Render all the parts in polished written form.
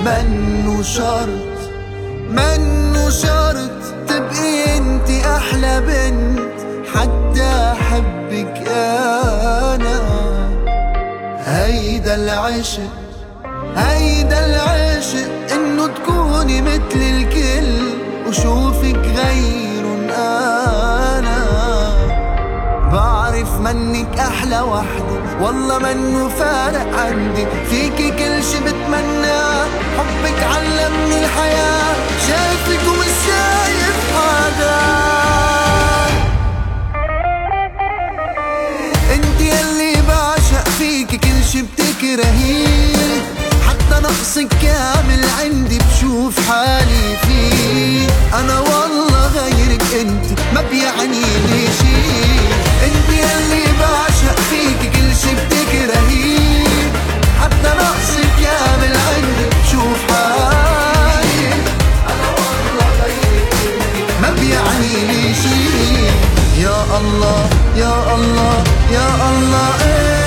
منو شرط تبقي انتي احلى بنت حتى احبك انا. هيدا العشق انه تكوني مثل الكل وشوفك غيرن انا. بعرف منك احلى وحدة والله منو فارق عندي، فيكي كل شي بتمناه، حبك علمني الحياة، شايفك ومش شايف حدا. انتي يلي بعشق فيكي كل شي بتكرهيه، حتى نقصك كامل عندي بشوف حالي فيه. انا والله غيرك انتي ما بيعني لي شي. انتي يلي بعشق فيكي كل شي بتكرهيه، حتى نقصك كامل عندي بشوف حالي. انا والله غيرك انتي ما بيعني لي شي. يا الله يا الله يا الله ايه.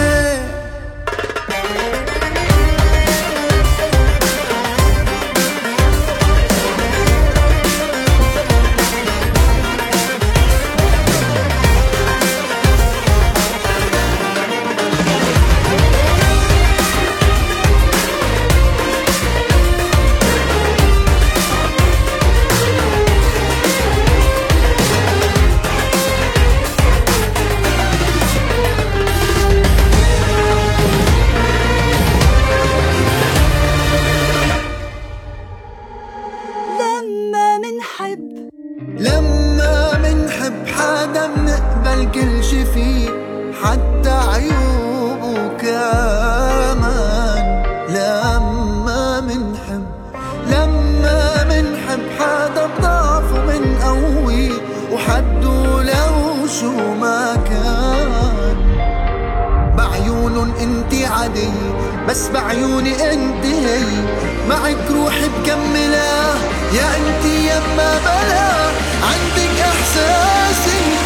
لما منحب حدا منقبل كل شي فيه حتى عيوبه كمان. لما منحب حدا بضعفه منقويه وحده لو شو ما كان. بعيونن انتي عادية بس بعيوني انتي هي، معك روحي بكملها يا انتي يا ما بلا. عندك احساس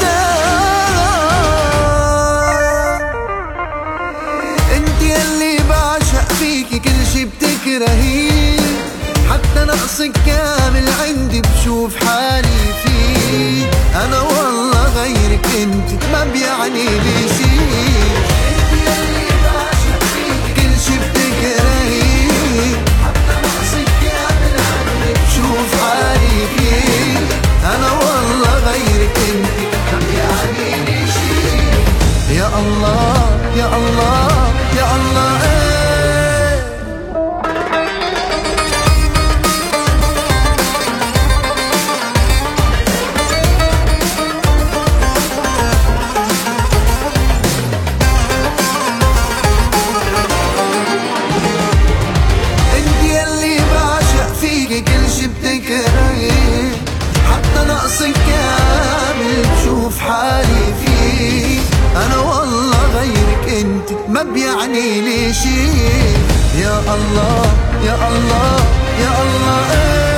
انتي يلي بعشق فيكي كل شي بتكرهيه، حتى نقصك كامل عندي بشوف حالي فيه. انا والله غيرك انتي ما بيعني لي شي. انتي يلي بعشق فيكي كل شي بتكرهيه، حتى نقصك كامل عندي بشوف حالي فيه. انا والله غيرك انتي ما بيعني لي شي. يا الله يا الله يا الله ايه. كل شي بتكرهيه، حتى نقصك كامل بشوف حالي فيه. انا والله غيرك انت ما بيعني لي شي. يا الله يا الله يا الله ايه.